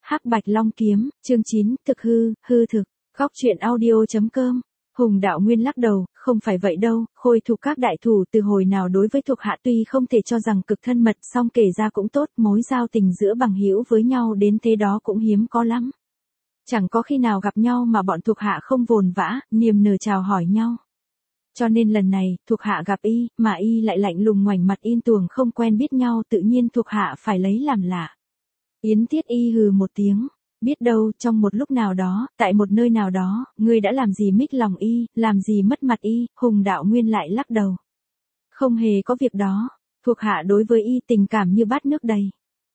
Hắc Bạch Long Kiếm, chương 9, thực hư, hư thực, góc truyện audio.com. Hùng Đạo Nguyên lắc đầu, không phải vậy đâu, Khôi Thục các đại thủ từ hồi nào đối với thuộc hạ tuy không thể cho rằng cực thân mật, song kể ra cũng tốt, mối giao tình giữa bằng hữu với nhau đến thế đó cũng hiếm có lắm. Chẳng có khi nào gặp nhau mà bọn thuộc hạ không vồn vã, niềm nở chào hỏi nhau. Cho nên lần này, thuộc hạ gặp y, mà y lại lạnh lùng ngoảnh mặt in tuồng không quen biết nhau, tự nhiên thuộc hạ phải lấy làm lạ. Yến Tiết Y hừ một tiếng, biết đâu trong một lúc nào đó, tại một nơi nào đó, ngươi đã làm gì mích lòng y, làm gì mất mặt y. Hùng Đạo Nguyên lại lắc đầu. Không hề có việc đó, thuộc hạ đối với y tình cảm như bát nước đầy.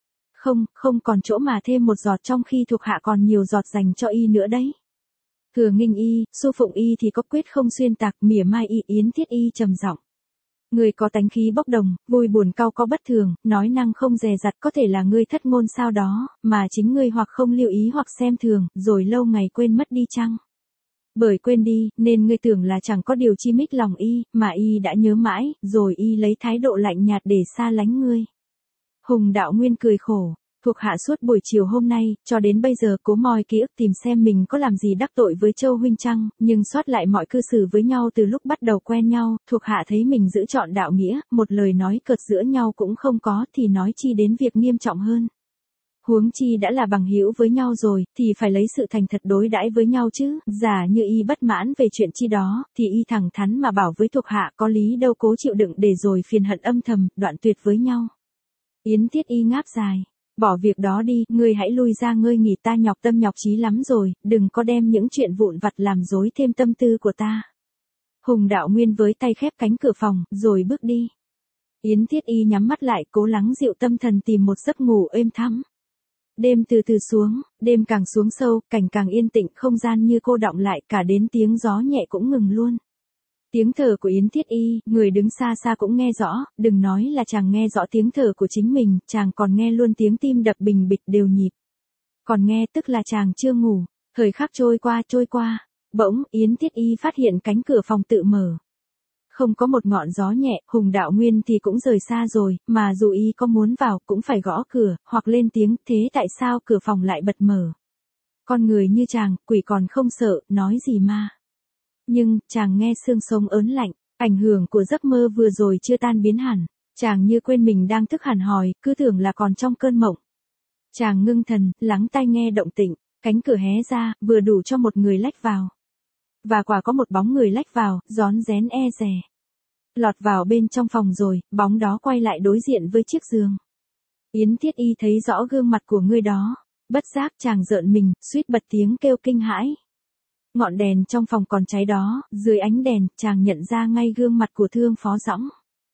Không còn chỗ mà thêm một giọt, trong khi thuộc hạ còn nhiều giọt dành cho y nữa đấy. Thừa nghinh y, su phụng y thì có quyết không xuyên tạc, mỉa mai y. Yến Tiết Y trầm giọng. Người có tánh khí bốc đồng, vui buồn cau có bất thường, nói năng không dè dặt, có thể là ngươi thất ngôn sao đó, mà chính ngươi hoặc không lưu ý hoặc xem thường, rồi lâu ngày quên mất đi chăng? Bởi quên đi, nên ngươi tưởng là chẳng có điều chi mích lòng y, mà y đã nhớ mãi, rồi y lấy thái độ lạnh nhạt để xa lánh ngươi. Hùng Đạo Nguyên cười khổ. Thuộc hạ suốt buổi chiều hôm nay, cho đến bây giờ cố moi ký ức tìm xem mình có làm gì đắc tội với Châu huynh chăng, nhưng soát lại mọi cư xử với nhau từ lúc bắt đầu quen nhau, thuộc hạ thấy mình giữ trọn đạo nghĩa, một lời nói cợt giữa nhau cũng không có, thì nói chi đến việc nghiêm trọng hơn. Huống chi đã là bằng hữu với nhau rồi, thì phải lấy sự thành thật đối đãi với nhau chứ, giả như y bất mãn về chuyện chi đó, thì y thẳng thắn mà bảo với thuộc hạ, có lý đâu cố chịu đựng để rồi phiền hận âm thầm, đoạn tuyệt với nhau. Yến Tiết Y ngáp dài. Bỏ việc đó đi, ngươi hãy lui ra ngơi nghỉ, ta nhọc tâm nhọc trí lắm rồi, đừng có đem những chuyện vụn vặt làm rối thêm tâm tư của ta. Hùng Đạo Nguyên với tay khép cánh cửa phòng, rồi bước đi. Yến Tiết Y nhắm mắt lại, cố lắng dịu tâm thần tìm một giấc ngủ êm thắm. Đêm từ từ xuống, đêm càng xuống sâu, cảnh càng yên tĩnh, không gian như cô đọng lại, cả đến tiếng gió nhẹ cũng ngừng luôn. Tiếng thở của Yến Tiết Y, người đứng xa xa cũng nghe rõ, đừng nói là chàng nghe rõ tiếng thở của chính mình, chàng còn nghe luôn tiếng tim đập bình bịch đều nhịp. Còn nghe tức là chàng chưa ngủ, thời khắc trôi qua, bỗng Yến Tiết Y phát hiện cánh cửa phòng tự mở. Không có một ngọn gió nhẹ, Hùng Đạo Nguyên thì cũng rời xa rồi, mà dù y có muốn vào cũng phải gõ cửa, hoặc lên tiếng, thế tại sao cửa phòng lại bật mở? Con người như chàng, quỷ còn không sợ, nói gì mà. Nhưng, chàng nghe xương sống ớn lạnh, ảnh hưởng của giấc mơ vừa rồi chưa tan biến hẳn, chàng như quên mình đang thức hẳn hòi, cứ tưởng là còn trong cơn mộng. Chàng ngưng thần, lắng tai nghe động tĩnh, cánh cửa hé ra, vừa đủ cho một người lách vào. Và quả có một bóng người lách vào, rón rén e dè. Lọt vào bên trong phòng rồi, bóng đó quay lại đối diện với chiếc giường. Yến Tiết Y thấy rõ gương mặt của người đó, bất giác chàng rợn mình, suýt bật tiếng kêu kinh hãi. Ngọn đèn trong phòng còn cháy đó, dưới ánh đèn, chàng nhận ra ngay gương mặt của Thương Phó Dõng.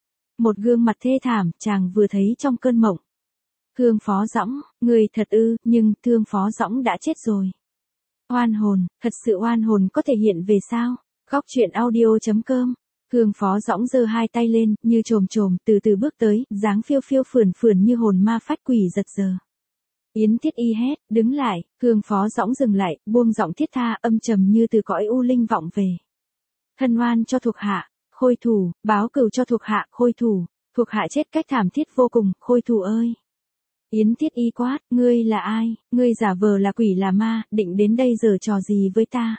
Một gương mặt thê thảm, chàng vừa thấy trong cơn mộng. Thương Phó Dõng, người thật ư, nhưng Thương Phó Dõng đã chết rồi. Oan hồn, thật sự oan hồn có thể hiện về sao? Góc truyện audio.com. Thương Phó Dõng giơ hai tay lên, như chồm, từ từ bước tới, dáng phiêu phiêu phườn như hồn ma phách quỷ giật giờ. Yến Tiết Y hét, đứng lại, Thương Phó Dõng dừng lại, buông giọng thiết tha, âm trầm như từ cõi u linh vọng về. Thân oan cho thuộc hạ, Khôi Thủ, báo cừu cho thuộc hạ, Khôi Thủ, thuộc hạ chết cách thảm thiết vô cùng, Khôi Thủ ơi. Yến Tiết Y quát, ngươi là ai, ngươi giả vờ là quỷ là ma, định đến đây giở trò gì với ta?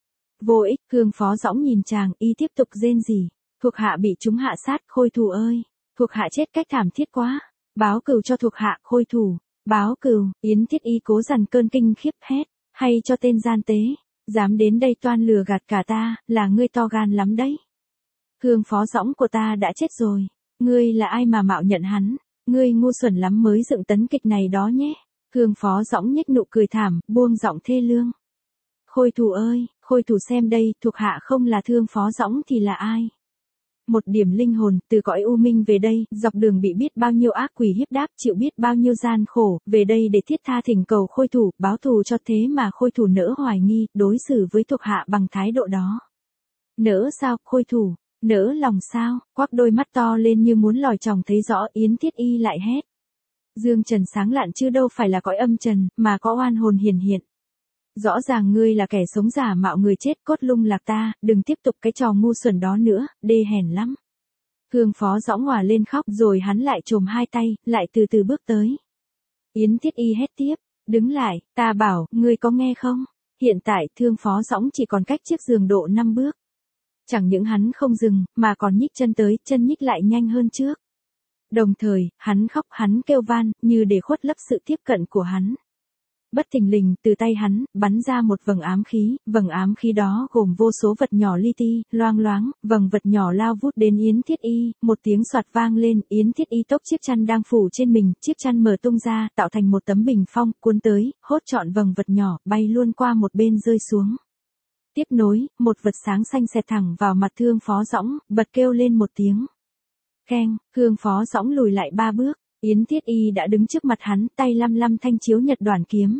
Vô ích, Thương Phó Dõng nhìn chàng, y tiếp tục rên rỉ, thuộc hạ bị chúng hạ sát, Khôi Thủ ơi, thuộc hạ chết cách thảm thiết quá, báo cừu cho thuộc hạ, Khôi Thủ. Báo cừu, Yến Tiết Y cố dằn cơn kinh khiếp hét, hay cho tên gian tế, dám đến đây toan lừa gạt cả ta, là ngươi to gan lắm đấy. Thương Phó Dõng của ta đã chết rồi, ngươi là ai mà mạo nhận hắn, ngươi ngu xuẩn lắm mới dựng tấn kịch này đó nhé. Thương Phó Dõng nhếch nụ cười thảm, buông giọng thê lương. Khôi Thủ ơi, Khôi Thủ xem đây, thuộc hạ không là Thương Phó Dõng thì là ai? Một điểm linh hồn, từ cõi u minh về đây, dọc đường bị biết bao nhiêu ác quỷ hiếp đáp, chịu biết bao nhiêu gian khổ, về đây để thiết tha thỉnh cầu Khôi Thủ, báo thù cho thế mà Khôi Thủ nỡ hoài nghi, đối xử với thuộc hạ bằng thái độ đó. Nỡ sao, Khôi Thủ, nỡ lòng sao, quắc đôi mắt to lên như muốn lòi chòng thấy rõ, Yến Tiết Y lại hét. Dương trần sáng lạn chứ đâu phải là cõi âm trần, mà có oan hồn hiển hiện. Rõ ràng ngươi là kẻ sống giả mạo người chết, cốt lung lạc ta, đừng tiếp tục cái trò ngu xuẩn đó nữa, đê hèn lắm. Thương Phó Dõng òa lên khóc, rồi hắn lại chồm hai tay, lại từ từ bước tới. Yến Tiết Y hét tiếp, Đứng lại, ta bảo, ngươi có nghe không? Hiện tại Thương Phó Dõng chỉ còn cách chiếc giường độ 5 bước. Chẳng những hắn không dừng, mà còn nhích chân tới, chân nhích lại nhanh hơn trước. Đồng thời, hắn khóc, hắn kêu van, như để khuất lấp sự tiếp cận của hắn. Bất thình lình, từ tay hắn, bắn ra một vầng ám khí đó gồm vô số vật nhỏ li ti, loang loáng, vầng vật nhỏ lao vút đến Yến Thiết Y, một tiếng soạt vang lên, Yến Thiết Y tốc chiếc chăn đang phủ trên mình, chiếc chăn mở tung ra, tạo thành một tấm bình phong, cuốn tới, hốt trọn vầng vật nhỏ, bay luôn qua một bên rơi xuống. Tiếp nối, một vật sáng xanh xẹt thẳng vào mặt Thương Phó Dõng, bật kêu lên một tiếng. Keng, Thương Phó Dõng lùi lại 3 bước. Yến Thiết Y đã đứng trước mặt hắn, tay lăm lăm thanh chiếu nhật đoản kiếm.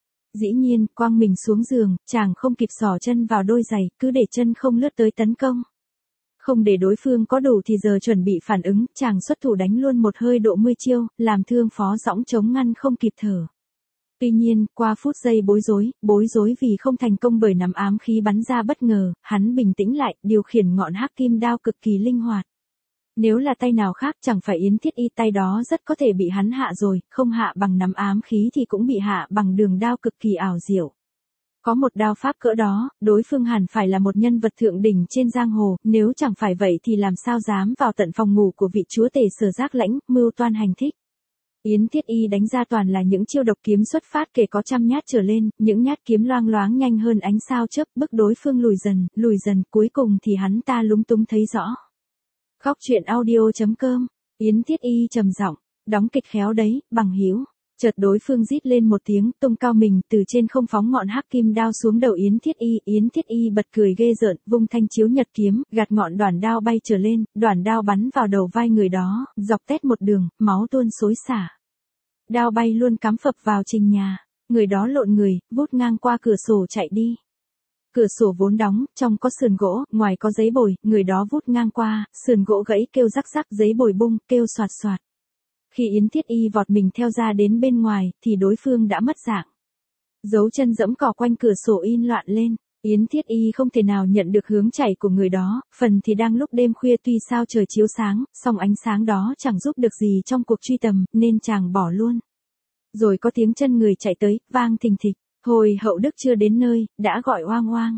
Dĩ nhiên, quang mình xuống giường, chàng không kịp xỏ chân vào đôi giày, cứ để chân không lướt tới tấn công. Không để đối phương có đủ thì giờ chuẩn bị phản ứng, chàng xuất thủ đánh luôn một hơi độ 10 chiêu, làm Thương Phó Dõng chống ngăn không kịp thở. Tuy nhiên, qua phút giây bối rối vì không thành công bởi nắm ám khí bắn ra bất ngờ, hắn bình tĩnh lại, điều khiển ngọn hắc kim đao cực kỳ linh hoạt. Nếu là tay nào khác chẳng phải Yến Thiết Y, tay đó rất có thể bị hắn hạ rồi, không hạ bằng nắm ám khí thì cũng bị hạ bằng đường đao cực kỳ ảo diệu. Có một đao pháp cỡ đó, đối phương hẳn phải là một nhân vật thượng đỉnh trên giang hồ, nếu chẳng phải vậy thì làm sao dám vào tận phòng ngủ của vị chúa tể Sở Giác Lãnh, mưu toan hành thích. Yến Thiết Y đánh ra toàn là những chiêu độc kiếm xuất phát kể có 100 nhát trở lên, những nhát kiếm loang loáng nhanh hơn ánh sao chớp, bức đối phương lùi dần, cuối cùng thì hắn ta lúng túng thấy rõ. Khóc chuyện audio.com, Yến Thiết Y trầm giọng, đóng kịch khéo đấy, bằng hữu. Chợt đối phương rít lên một tiếng, tung cao mình, từ trên không phóng ngọn hắc kim đao xuống đầu Yến Thiết Y bật cười ghê rợn, vung thanh chiếu nhật kiếm, gạt ngọn đoản đao bay trở lên, đoản đao bắn vào đầu vai người đó, dọc tét một đường, máu tuôn xối xả. Đao bay luôn cắm phập vào trình nhà, người đó lộn người, vút ngang qua cửa sổ chạy đi. Cửa sổ vốn đóng, trong có sườn gỗ, ngoài có giấy bồi, người đó vút ngang qua, sườn gỗ gãy kêu rắc rắc, giấy bồi bung, kêu xoạt xoạt. Khi Yến Thiết Y vọt mình theo ra đến bên ngoài, thì đối phương đã mất dạng. Dấu chân dẫm cỏ quanh cửa sổ in loạn lên, Yến Thiết Y không thể nào nhận được hướng chảy của người đó, phần thì đang lúc đêm khuya tuy sao trời chiếu sáng, song ánh sáng đó chẳng giúp được gì trong cuộc truy tầm, nên chàng bỏ luôn. Rồi có tiếng chân người chạy tới, vang thình thịch. Hồi Hậu Đức chưa đến nơi, đã gọi oang oang.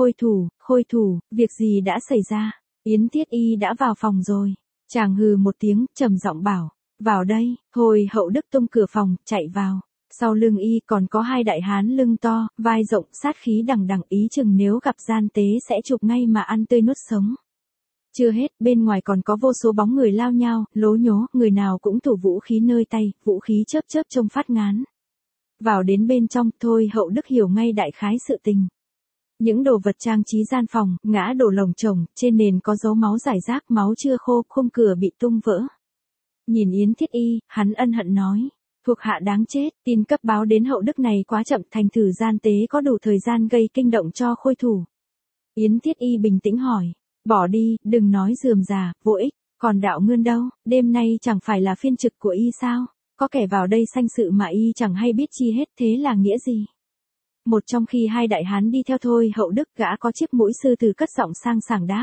Khôi thủ, việc gì đã xảy ra? Yến Thiết Y đã vào phòng rồi. Chàng hừ một tiếng, trầm giọng bảo, vào đây. Hồi Hậu Đức tung cửa phòng, chạy vào. Sau lưng y còn có 2 đại hán lưng to, vai rộng, sát khí đằng đằng, ý chừng nếu gặp gian tế sẽ chụp ngay mà ăn tươi nuốt sống. Chưa hết, bên ngoài còn có vô số bóng người lao nhao, lố nhố, người nào cũng thủ vũ khí nơi tay, vũ khí chớp chớp trông phát ngán. Vào đến bên trong, thôi Hậu Đức hiểu ngay đại khái sự tình. Những đồ vật trang trí gian phòng, ngã đổ lồng chồng, trên nền có dấu máu rải rác, máu chưa khô, khung cửa bị tung vỡ. Nhìn Yến Thiết Y, hắn ân hận nói, thuộc hạ đáng chết, tin cấp báo đến Hậu Đức này quá chậm, thành thử gian tế có đủ thời gian gây kinh động cho Khôi thủ. Yến Thiết Y bình tĩnh hỏi, bỏ đi, đừng nói rườm rà, vô ích, còn Đạo Ngươn đâu, đêm nay chẳng phải là phiên trực của y sao? Có kẻ vào đây sanh sự mà y chẳng hay biết chi hết, thế là nghĩa gì? Một trong khi 2 đại hán đi theo thôi Hậu Đức, gã có chiếc mũi sư tử cất giọng sang sảng đáp.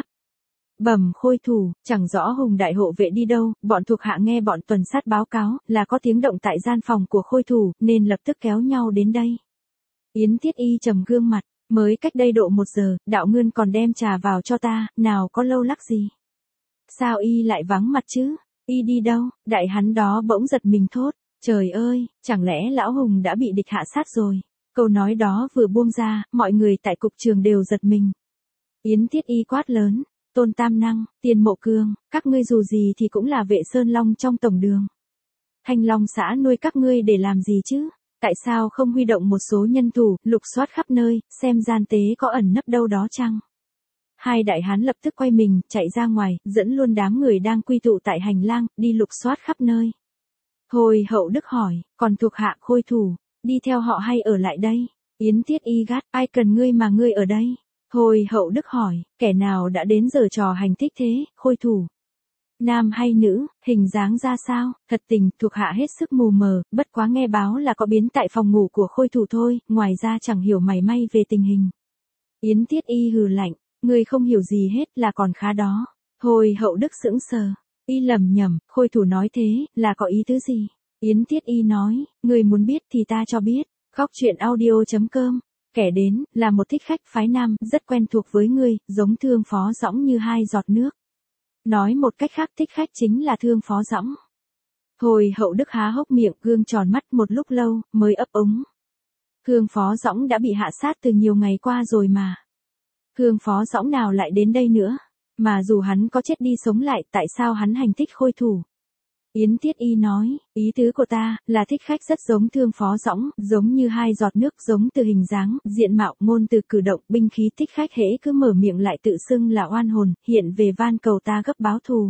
Bẩm Khôi thủ, chẳng rõ Hùng đại hộ vệ đi đâu, bọn thuộc hạ nghe bọn tuần sát báo cáo, là có tiếng động tại gian phòng của Khôi thủ, nên lập tức kéo nhau đến đây. Yến Thiết Y trầm gương mặt, mới cách đây độ 1 giờ, Đạo Ngươn còn đem trà vào cho ta, nào có lâu lắc gì. Sao y lại vắng mặt chứ? Y đi đâu? Đại hắn đó bỗng giật mình thốt. Trời ơi, chẳng lẽ lão Hùng đã bị địch hạ sát rồi? Câu nói đó vừa buông ra, mọi người tại cục trường đều giật mình. Yến Thiết Y quát lớn. Tôn Tam Năng, Tiền Mộ Cương, các ngươi dù gì thì cũng là vệ sơn long trong tổng đường. Thanh Long xã nuôi các ngươi để làm gì chứ? Tại sao không huy động một số nhân thủ, lục soát khắp nơi, xem gian tế có ẩn nấp đâu đó chăng? 2 đại hán lập tức quay mình, chạy ra ngoài, dẫn luôn đám người đang quy tụ tại hành lang, đi lục soát khắp nơi. Hồi Hậu Đức hỏi, còn thuộc hạ Khôi thủ, đi theo họ hay ở lại đây? Yến Thiết Y gắt, ai cần ngươi mà ngươi ở đây? Hồi Hậu Đức hỏi, kẻ nào đã đến giờ trò hành thích thế, Khôi thủ? Nam hay nữ, hình dáng ra sao? Thật tình, thuộc hạ hết sức mù mờ, bất quá nghe báo là có biến tại phòng ngủ của Khôi thủ thôi, ngoài ra chẳng hiểu mảy may về tình hình. Yến Thiết Y hừ lạnh. Ngươi không hiểu gì hết là còn khá đó. Hồi Hậu Đức sững sờ. Y lầm nhầm, Khôi thủ nói thế, là có ý tứ gì? Yến Thiết Y nói, ngươi muốn biết thì ta cho biết. Góc truyện audio.com. Kẻ đến, là một thích khách phái nam, rất quen thuộc với ngươi, giống Thương Phó Dõng như hai giọt nước. Nói một cách khác, thích khách chính là Thương Phó Dõng. Thôi Hậu Đức há hốc miệng, gương tròn mắt một lúc lâu, mới ấp úng. Thương Phó Dõng đã bị hạ sát từ nhiều ngày qua rồi mà. Thương Phó Dõng nào lại đến đây nữa? Mà dù hắn có chết đi sống lại, tại sao hắn hành thích khôi thủ? Yến Tiết Y nói, ý tứ của ta, là thích khách rất giống Thương Phó Dõng, giống như hai giọt nước, giống từ hình dáng, diện mạo, ngôn từ cử động, binh khí. Thích khách hễ cứ mở miệng lại tự xưng là oan hồn, hiện về van cầu ta gấp báo thù.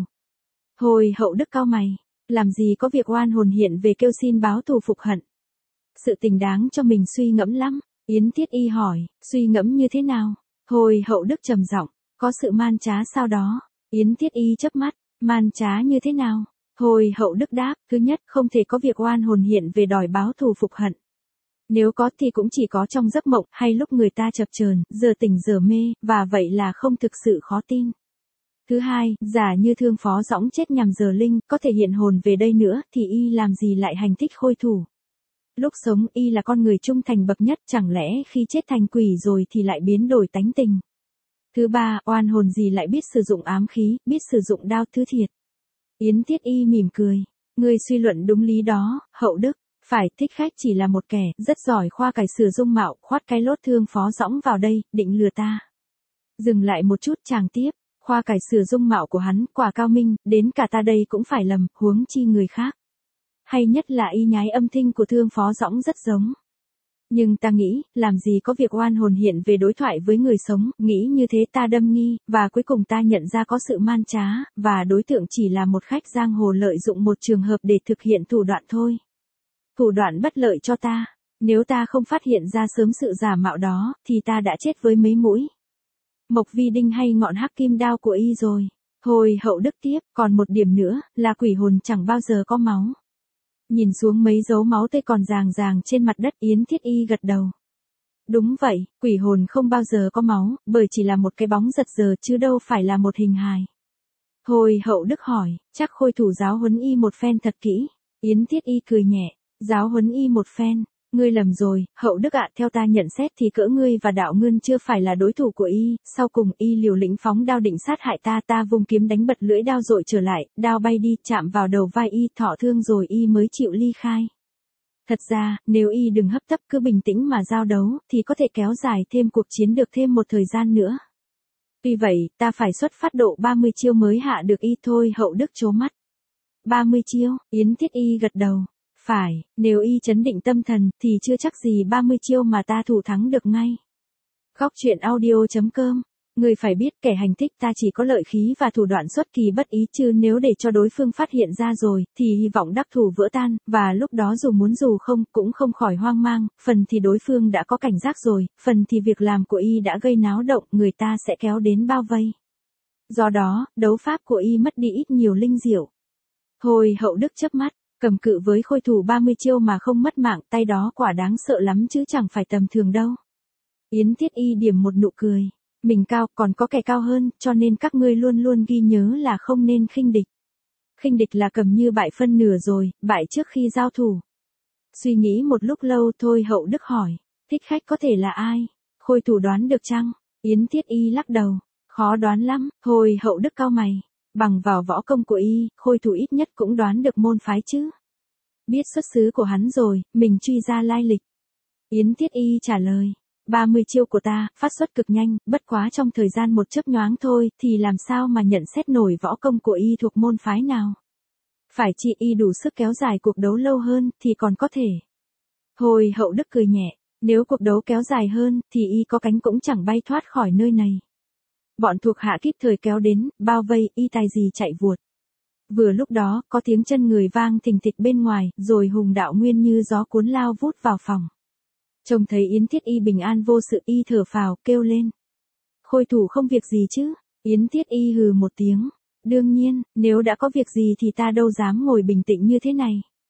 Hồi Hậu Đức cau mày, làm gì có việc oan hồn hiện về kêu xin báo thù phục hận. Sự tình đáng cho mình suy ngẫm lắm. Yến Tiết Y hỏi, suy ngẫm như thế nào? Hồi Hậu Đức trầm giọng, có sự man trá sao đó? Yến Tiết Y chớp mắt, man trá như thế nào? Hồi Hậu Đức đáp, thứ nhất, không thể có việc oan hồn hiện về đòi báo thù phục hận. Nếu có thì cũng chỉ có trong giấc mộng, hay lúc người ta chập chờn, giờ tỉnh giờ mê, và vậy là không thực sự khó tin. Thứ hai, giả như Thương Phó Dõng chết nhằm giờ linh, có thể hiện hồn về đây nữa, thì y làm gì lại hành thích khôi thủ? Lúc sống y là con người trung thành bậc nhất, chẳng lẽ khi chết thành quỷ rồi thì lại biến đổi tánh tình? Thứ ba, oan hồn gì lại biết sử dụng ám khí, biết sử dụng đao thứ thiệt? Yến Tiết Y mỉm cười, ngươi suy luận đúng lý đó, Hậu Đức. Phải, thích khách chỉ là một kẻ rất giỏi khoa cải sửa dung mạo, khoát cái lốt Thương Phó Dõng vào đây, định lừa ta. Dừng lại một chút, chàng tiếp, khoa cải sửa dung mạo của hắn quả cao minh, đến cả ta đây cũng phải lầm, huống chi người khác. Hay nhất là y nhái âm thanh của Thương Phó Dõng rất giống. Nhưng ta nghĩ, làm gì có việc oan hồn hiện về đối thoại với người sống, nghĩ như thế ta đâm nghi, và cuối cùng ta nhận ra có sự man trá, và đối tượng chỉ là một khách giang hồ lợi dụng một trường hợp để thực hiện thủ đoạn thôi. Thủ đoạn bất lợi cho ta, nếu ta không phát hiện ra sớm sự giả mạo đó, thì ta đã chết với mấy mũi Mộc Vi Đinh hay ngọn hắc kim đao của y rồi. Hồi Hậu Đức tiếp, còn một điểm nữa, là quỷ hồn chẳng bao giờ có máu. Nhìn xuống mấy dấu máu tươi còn ràng ràng trên mặt đất, Yến Thiết Y gật đầu. Đúng vậy, quỷ hồn không bao giờ có máu, bởi chỉ là một cái bóng giật giờ chứ đâu phải là một hình hài. Hồi Hậu Đức hỏi, chắc khôi thủ giáo huấn y một phen thật kỹ. Yến Thiết Y cười nhẹ, giáo huấn y một phen. Ngươi lầm rồi, Hậu Đức ạ, theo ta nhận xét thì cỡ ngươi và đạo ngươn chưa phải là đối thủ của y, sau cùng y liều lĩnh phóng đao định sát hại ta, ta vung kiếm đánh bật lưỡi đao rồi trở lại, đao bay đi, chạm vào đầu vai y, thọ thương rồi y mới chịu ly khai. Thật ra, nếu y đừng hấp tấp cứ bình tĩnh mà giao đấu, thì có thể kéo dài thêm cuộc chiến được thêm một thời gian nữa. Tuy vậy, ta phải xuất phát độ 30 chiêu mới hạ được y thôi. Hậu Đức trố mắt. 30 chiêu, Yến Thiết Y gật đầu. Phải, nếu y chấn định tâm thần, thì chưa chắc gì 30 chiêu mà ta thủ thắng được ngay. Góc truyện audio.com. Người phải biết kẻ hành thích ta chỉ có lợi khí và thủ đoạn xuất kỳ bất ý, chứ nếu để cho đối phương phát hiện ra rồi, thì hy vọng đắc thủ vỡ tan, và lúc đó dù muốn dù không, cũng không khỏi hoang mang, phần thì đối phương đã có cảnh giác rồi, phần thì việc làm của y đã gây náo động, người ta sẽ kéo đến bao vây. Do đó, đấu pháp của y mất đi ít nhiều linh diệu. Hồi Hậu Đức chớp mắt. Cầm cự với khôi thủ 30 chiêu mà không mất mạng, tay đó quả đáng sợ lắm chứ chẳng phải tầm thường đâu. Yến Thiết Y điểm một nụ cười. Mình cao, còn có kẻ cao hơn, cho nên các ngươi luôn luôn ghi nhớ là không nên khinh địch. Khinh địch là cầm như bại phân nửa rồi, bại trước khi giao thủ. Suy nghĩ một lúc lâu thôi Hậu Đức hỏi, thích khách có thể là ai? Khôi thủ đoán được chăng? Yến Thiết Y lắc đầu, khó đoán lắm. Hồi Hậu Đức cau mày. Bằng vào võ công của y, khôi thủ ít nhất cũng đoán được môn phái chứ. Biết xuất xứ của hắn rồi, mình truy ra lai lịch. Yến Thiết Y trả lời, 30 chiêu của ta, phát xuất cực nhanh, bất quá trong thời gian một chớp nhoáng thôi, thì làm sao mà nhận xét nổi võ công của y thuộc môn phái nào. Phải chi y đủ sức kéo dài cuộc đấu lâu hơn, thì còn có thể. Hồi Hậu Đức cười nhẹ, nếu cuộc đấu kéo dài hơn, thì y có cánh cũng chẳng bay thoát khỏi nơi này. Bọn thuộc hạ kịp thời kéo đến, bao vây, y tài gì chạy vụt. Vừa lúc đó, có tiếng chân người vang thình thịch bên ngoài, rồi Hùng Đạo Nguyên như gió cuốn lao vút vào phòng. Trông thấy Yến Thiết Y bình an vô sự, y thở phào, kêu lên. Khôi thủ không việc gì chứ? Yến Thiết Y hừ một tiếng. Đương nhiên, nếu đã có việc gì thì ta đâu dám ngồi bình tĩnh như thế này.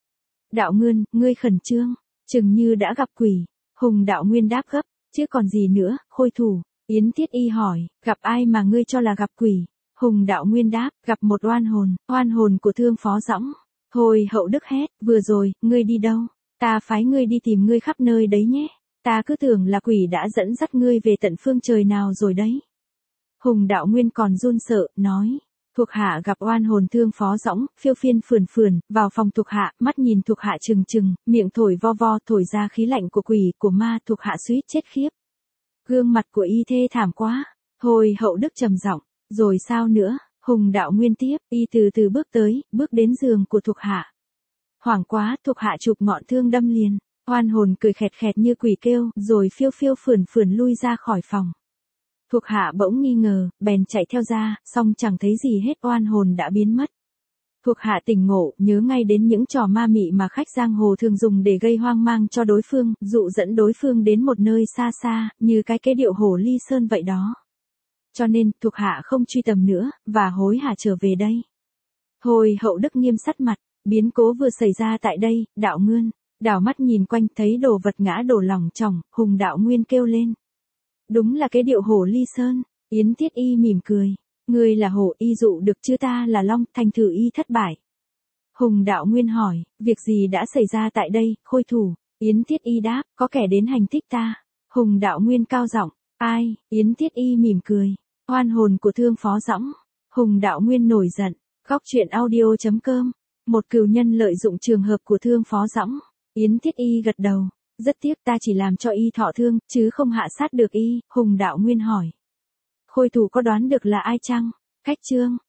Đạo Ngươn, ngươi khẩn trương, chừng như đã gặp quỷ. Hùng Đạo Nguyên đáp gấp, chứ còn gì nữa, khôi thủ. Yến Thiết Y hỏi, gặp ai mà ngươi cho là gặp quỷ? Hùng Đạo Nguyên đáp, gặp một oan hồn của Thương Phó Dõng. Hồi Hậu Đức hét, vừa rồi, ngươi đi đâu? Ta phái ngươi đi tìm ngươi khắp nơi đấy nhé. Ta cứ tưởng là quỷ đã dẫn dắt ngươi về tận phương trời nào rồi đấy. Hùng Đạo Nguyên còn run sợ, nói. Thuộc hạ gặp oan hồn Thương Phó Dõng, phiêu phiên phườn phườn, vào phòng thuộc hạ, mắt nhìn thuộc hạ trừng trừng, miệng thổi vo vo thổi ra khí lạnh của quỷ, của ma, thuộc hạ suýt chết khiếp. Gương mặt của y thê thảm quá. Hồi Hậu Đức trầm giọng, rồi sao nữa? Hùng Đạo Nguyên tiếp, y từ từ bước tới, bước đến giường của thuộc hạ. Hoảng quá, thuộc hạ chụp ngọn thương đâm liền. Oan hồn cười khẹt khẹt như quỷ kêu, rồi phiêu phiêu phườn phườn lui ra khỏi phòng. Thuộc hạ bỗng nghi ngờ, bèn chạy theo ra, song chẳng thấy gì hết, oan hồn đã biến mất. Thuộc hạ tỉnh ngộ, nhớ ngay đến những trò ma mị mà khách giang hồ thường dùng để gây hoang mang cho đối phương, dụ dẫn đối phương đến một nơi xa xa, như cái kế điệu Hồ Ly Sơn vậy đó. Cho nên, thuộc hạ không truy tầm nữa, và hối hả trở về đây. Hồi Hậu Đức nghiêm sắt mặt, biến cố vừa xảy ra tại đây, Đạo Nguyên. Đảo mắt nhìn quanh thấy đồ vật ngã đổ lỏng chỏng, Hùng Đạo Nguyên kêu lên. Đúng là cái điệu Hồ Ly Sơn. Yến Tiết Y mỉm cười. Ngươi là hổ, y dụ được chứ, ta là long, thành thử y thất bại. Hùng Đạo Nguyên hỏi, việc gì đã xảy ra tại đây, Khôi Thủ? Yến Tiết Y đáp, có kẻ đến hành thích ta. Hùng Đạo Nguyên cao giọng, ai? Yến Tiết Y mỉm cười. Oan hồn của Thương Phó Dõng. Hùng Đạo Nguyên nổi giận. Góc truyện audio.com. Một cừu nhân lợi dụng trường hợp của Thương Phó Dõng. Yến Tiết Y gật đầu. Rất tiếc, ta chỉ làm cho y thọ thương, chứ không hạ sát được y. Hùng Đạo Nguyên hỏi. Khôi Thủ có đoán được là ai chăng? Khách Trương.